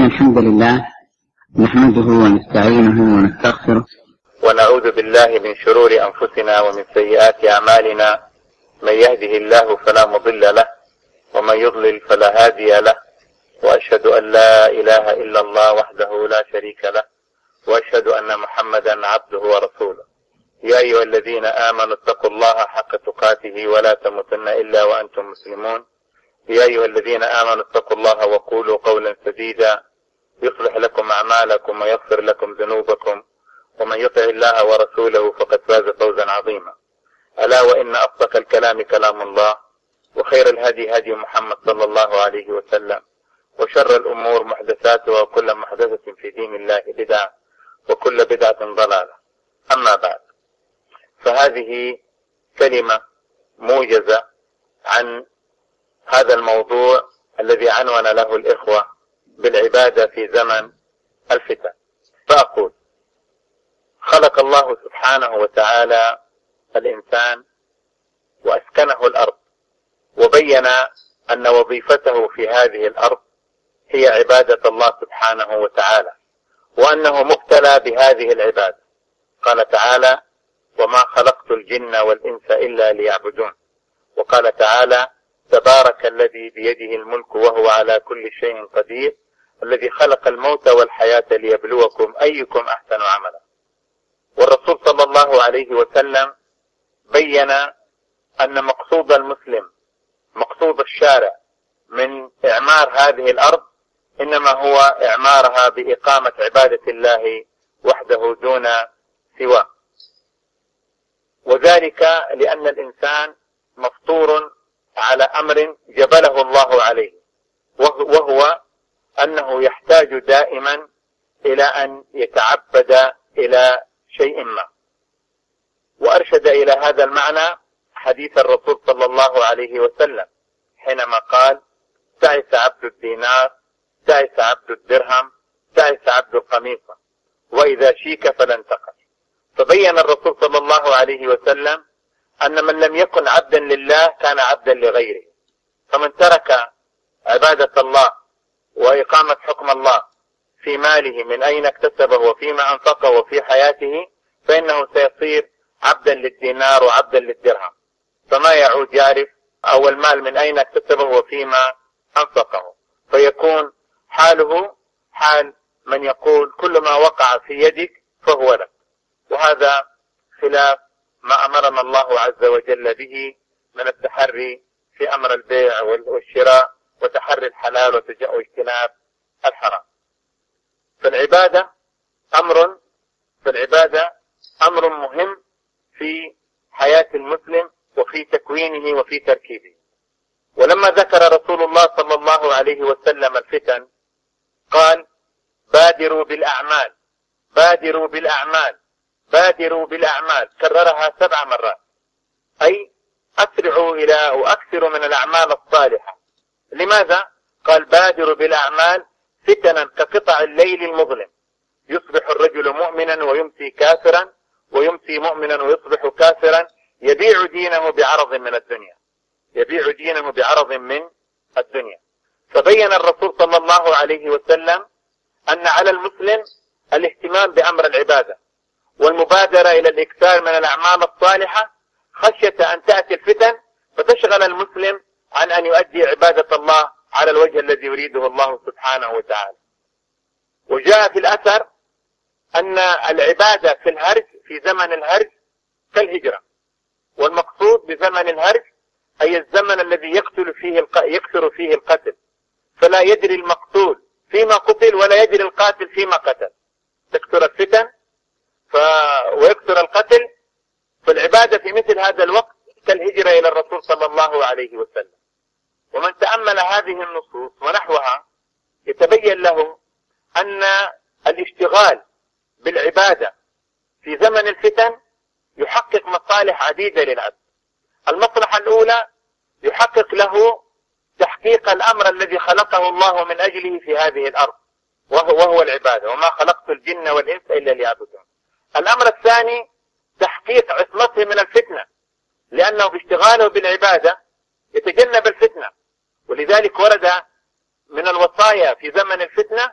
إن الحمد لله نحمده ونستعينه ونستغفره ونعوذ بالله من شرور أنفسنا ومن سيئات أعمالنا. من يهده الله فلا مضل له ومن يضلل فلا هادي له، وأشهد أن لا إله إلا الله وحده لا شريك له، وأشهد أن محمدا عبده ورسوله. يا أيها الذين آمنوا اتقوا الله حق تقاته ولا تموتن إلا وأنتم مسلمون. يا أيها الذين آمنوا اتقوا الله وقولوا قولا سديدا يصلح لكم أعمالكم ويغفر لكم ذنوبكم، ومن يطع الله ورسوله فقد فاز فوزا عظيما. ألا وإن أصدق الكلام كلام الله، وخير الهدي هدي محمد صلى الله عليه وسلم، وشر الأمور محدثاتها، وكل محدثة في دين الله بدعة، وكل بدعة ضلالة. أما بعد، فهذه كلمة موجزة عن هذا الموضوع الذي عنون له الإخوة بالعبادة في زمن الفتن. فأقول: خلق الله سبحانه وتعالى الإنسان وأسكنه الأرض، وبين أن وظيفته في هذه الأرض هي عبادة الله سبحانه وتعالى، وأنه مبتلى بهذه العبادة. قال تعالى: وما خلقت الجن والإنس إلا ليعبدون. وقال تعالى: تبارك الذي بيده الملك وهو على كل شيء قدير، الذي خلق الموت والحياة ليبلوكم أيكم أحسن عملا. والرسول صلى الله عليه وسلم بين أن مقصود المسلم، مقصود الشارع من إعمار هذه الأرض، إنما هو إعمارها بإقامة عبادة الله وحده دون سواه، وذلك لأن الإنسان مفطور على أمر جبله الله عليه، وهو أنه يحتاج دائما إلى أن يتعبد إلى شيء ما. وأرشد إلى هذا المعنى حديث الرسول صلى الله عليه وسلم حينما قال: تعس عبد الدينار، تعس عبد الدرهم، تعس عبد القميصة، وإذا شيك فلن تقل. فبين الرسول صلى الله عليه وسلم أن من لم يكن عبدا لله كان عبدا لغيره. فمن ترك عبادة الله وإقامة حكم الله في ماله من أين اكتسبه وفيما أنفقه وفي حياته، فإنه سيصير عبدا للدينار وعبدا للدرهم، فما يعود يعرف أو المال من أين اكتسبه وفيما أنفقه، فيكون حاله حال من يقول: كل ما وقع في يدك فهو لك. وهذا خلاف ما أمرنا الله عز وجل به من التحري في أمر البيع والشراء، وتحري الحلال واجتناب الحرام. فالعبادة أمر مهم في حياة المسلم وفي تكوينه وفي تركيبه. ولما ذكر رسول الله صلى الله عليه وسلم الفتن قال: بادروا بالأعمال، بادروا بالأعمال، بادروا بالأعمال، كررها 7 مرات، أي أسرعوا إلى وأكثروا من الأعمال الصالحة. لماذا؟ قال: بادروا بالأعمال فتنا كقطع الليل المظلم، يصبح الرجل مؤمنا ويمسي كافرا، ويمسي مؤمنا ويصبح كافرا، يبيع دينه بعرض من الدنيا، يبيع دينه بعرض من الدنيا. فبين الرسول صلى الله عليه وسلم أن على المسلم الاهتمام بأمر العبادة والمبادرة إلى الإكثار من الأعمال الصالحة، خشية أن تأتي الفتن فتشغل المسلم عن أن يؤدي عبادة الله على الوجه الذي يريده الله سبحانه وتعالى. وجاء في الأثر أن العبادة في الهرج، في زمن الهرج، كالهجرة. والمقصود بزمن الهرج أي الزمن الذي يكثر فيه القتل، فلا يدري المقتول فيما قتل ولا يدري القاتل فيما قتل، تكثر الفتن ويكثر القتل. فالعبادة في مثل هذا الوقت كالهجرة إلى الرسول صلى الله عليه وسلم. ومن تأمل هذه النصوص ونحوها يتبين له أن الاشتغال بالعبادة في زمن الفتن يحقق مصالح عديدة للعبد. المصلحة الأولى يحقق له تحقيق الأمر الذي خلقه الله من أجله في هذه الأرض، وهو العبادة، وما خلقت الجن والإنس إلا ليعبدون. الأمر الثاني تحقيق عصمته من الفتنة، لأنه باشتغاله بالعبادة يتجنب الفتنة. ولذلك ورد من الوصايا في زمن الفتنة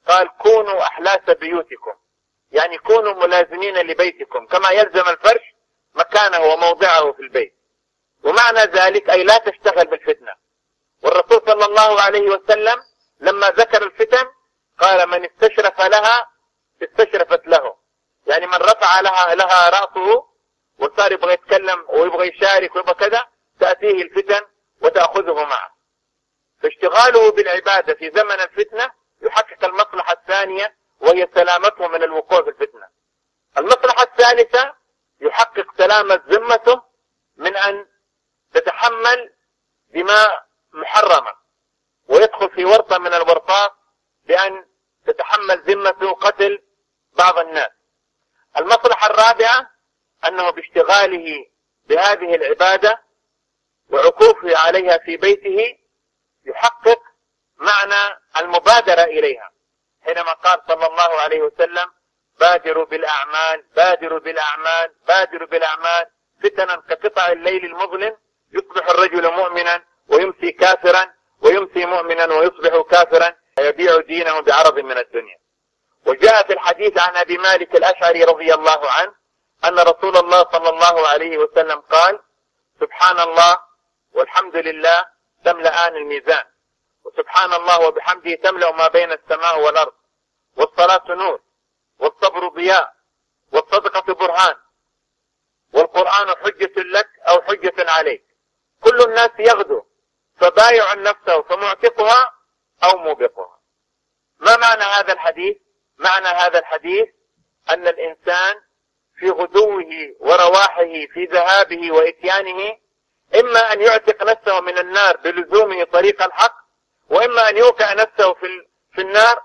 قال كونوا أحلاس بيوتكم، يعني كونوا ملازمين لبيتكم كما يلزم الفرش مكانه وموضعه في البيت. ومعنى ذلك أي لا تشتغل بالفتنة. والرسول صلى الله عليه وسلم لما ذكر الفتن قال من استشرف لها استشرفت له، يعني من رفع لها رأسه وصار يبغى يتكلم ويبغى يشارك ويبغى كذا تأتيه الفتن وتأخذه معه. فاشتغاله بالعبادة في زمن الفتنة يحقق المصلحة الثانية وهي سلامته من الوقوع في الفتنة. المصلحة الثالثة يحقق سلامة ذمته من أن تتحمل دماء محرمة ويدخل في ورطة من الورطات بأن تتحمل ذمته قتل بعض الناس. المصلحة الرابعة أنه باشتغاله بهذه العبادة وعكوفه عليها في بيته يحقق معنى المبادرة إليها، حينما قال صلى الله عليه وسلم بادروا بالأعمال بادروا بالأعمال بادروا بالأعمال فتنا كقطع الليل المظلم يصبح الرجل مؤمنا ويمسي كافرا ويمسي مؤمنا ويصبح كافرا يبيع دينه بعرض من الدنيا. وجاء في الحديث عن أبي مالك الأشعري رضي الله عنه أن رسول الله صلى الله عليه وسلم قال سبحان الله والحمد لله تملأان الميزان، وسبحان الله وبحمده تملأ ما بين السماء والأرض، والصلاة نور، والصبر ضياء، والصدقة برهان، والقرآن حجة لك أو حجة عليك. كل الناس يغدو فبايع نفسه فمعتقها أو موبقها. ما معنى هذا الحديث؟ معنى هذا الحديث أن الإنسان في غدوه ورواحه في ذهابه وإتيانه إما أن يعتق نفسه من النار بلزومه طريق الحق، وإما أن يوقع نفسه في النار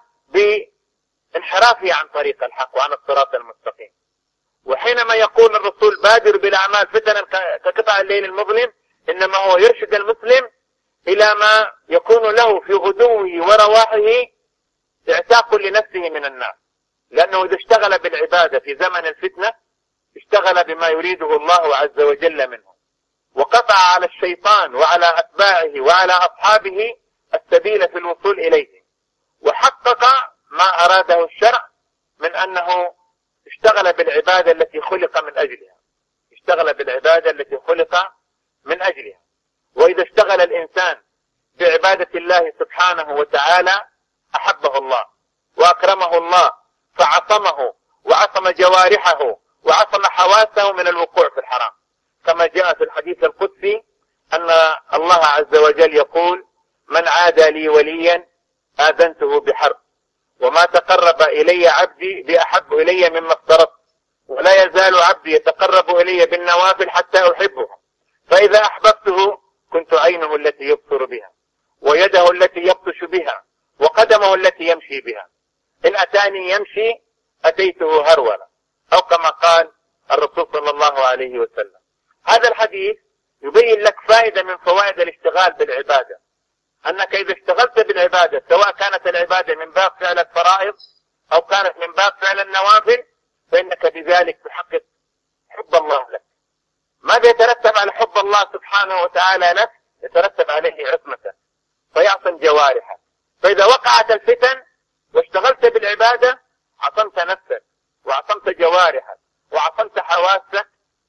بانحرافه عن طريق الحق وعن الصراط المستقيم. وحينما يقول الرسول بادر بالأعمال فتنا كقطع الليل المظلم إنما هو يرشد المسلم إلى ما يكون له في غدوه ورواحه اعتاق لنفسه من النار، لأنه إذا اشتغل بالعبادة في زمن الفتنة اشتغل بما يريده الله عز وجل منه، وقطع على الشيطان وعلى أتباعه وعلى أصحابه السبيل في الوصول إليه، وحقق ما أراده الشرع من أنه اشتغل بالعبادة التي خلق من أجلها، اشتغل بالعبادة التي خلق من أجلها. وإذا اشتغل الإنسان بعبادة الله سبحانه وتعالى أحبه الله وأكرمه الله فعصمه وعصم جوارحه وعصم حواسه من الوقوع في الحرام، كما جاء في الحديث القدسي أن الله عز وجل يقول من عادى لي وليا آذنته بحرب، وما تقرب إلي عبدي بأحب إلي مما افترضت، ولا يزال عبدي يتقرب إلي بالنوافل حتى أحبه، فإذا أحببته كنت عينه التي يبصر بها ويده التي يبطش بها وقدمه التي يمشي بها، إن أتاني يمشي أتيته هرولا، أو كما قال الرسول صلى الله عليه وسلم. هذا الحديث يبين لك فائدة من فوائد الاشتغال بالعبادة، أنك إذا اشتغلت بالعبادة سواء كانت العبادة من باب فعل الفرائض أو كانت من باب فعل النوافل فإنك بذلك تحقق حب الله لك. ماذا يترتب على حب الله سبحانه وتعالى لك؟ يترتب عليه عصمتك فيعصم جوارحك. فإذا وقعت الفتن واشتغلت بالعبادة عصمت نفسك وعصمت جوارحك وعصمت حواسك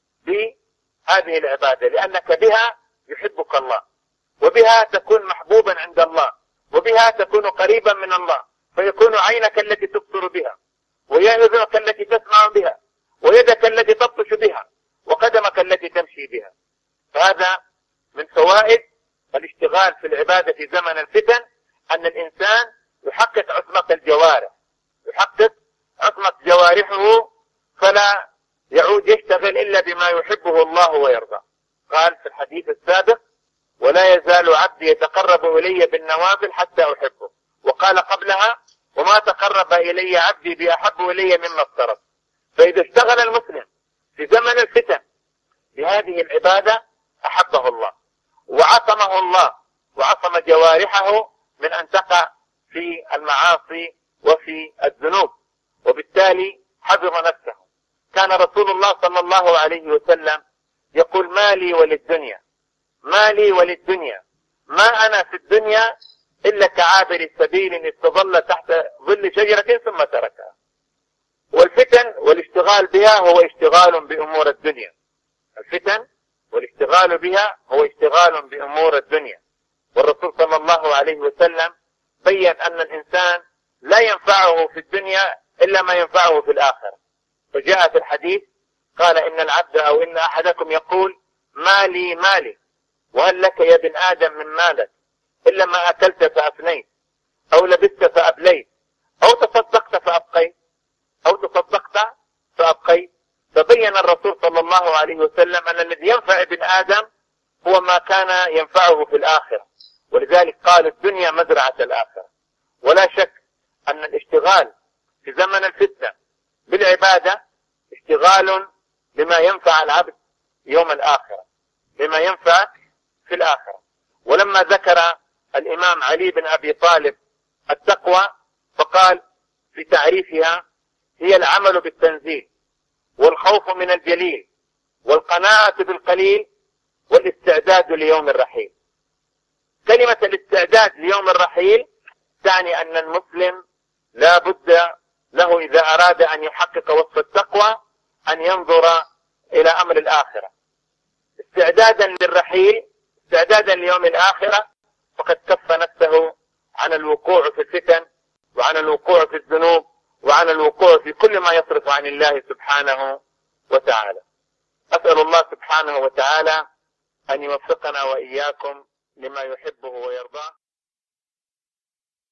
بهذه العبادة، لأنك بها يحبك الله، وبها تكون محبوبا عند الله، وبها تكون قريبا من الله، فيكون عينك التي تبصر بها، ويأذنك التي تسمع بها، ويدك التي تبطش بها، وقدمك التي تمشي بها. فهذا من فوائد الاشتغال في العبادة في زمن الفتن، أن الإنسان يحقق عصمة الجوارح، يحقق عصمة جوارحه فلا يعود يشتغل إلا بما يحبه الله ويرضى. قال في الحديث السابق ولا يزال عبدي يتقرب إلي بالنوافل حتى أحبه، وقال قبلها وما تقرب إلي عبدي بأحب إلي مما افترض. فإذا اشتغل المسلم في زمن الفتن بهذه العبادة أحبه الله وعصمه الله وعصم جوارحه من أن تقع في المعاصي وفي الذنوب، وبالتالي حفظ نفسه. كان رسول الله صلى الله عليه وسلم يقول ما لي وللدنيا، ما لي وللدنيا، ما أنا في الدنيا إلا كعابر سبيل استظل تحت ظل شجرة ثم تركها. والفتن والاشتغال بها هو اشتغال بأمور الدنيا. الفتن والاشتغال بها هو اشتغال بأمور الدنيا. والرسول صلى الله عليه وسلم بين أن الإنسان لا ينفعه في الدنيا إلا ما ينفعه في الآخرة. فجاء في الحديث قال إن العبد أو إن أحدكم يقول مالي مالي، وهل لك يا ابن آدم من مالك إلا ما أكلت فأفنيت، أو لبست فأبليت، أو تصدقت فأبقيت. فبين الرسول صلى الله عليه وسلم أن الذي ينفع ابن آدم هو ما كان ينفعه في الآخرة. ولذلك قال الدنيا مزرعة الآخرة. ولا شك أن الاشتغال في زمن الفتنة بالعبادة اشتغال بما ينفع العبد يوم الآخرة، بما ينفع في الآخرة. ولما ذكر الإمام علي بن أبي طالب التقوى فقال في تعريفها: هي العمل بالتنزيل، والخوف من الجليل، والقناعة بالقليل، والاستعداد ليوم الرحيل. كلمة الاستعداد ليوم الرحيل تعني أن المسلم لا بد له إذا أراد أن يحقق وصف التقوى أن ينظر إلى أمر الآخرة استعدادا للرحيل، استعدادا ليوم الآخرة، فقد كف نفسه عن الوقوع في الفتن، وعن الوقوع في الذنوب، وعن الوقوع في كل ما يصرف عن الله سبحانه وتعالى. أسأل الله سبحانه وتعالى أن يوفقنا وإياكم لما يحبه ويرضاه.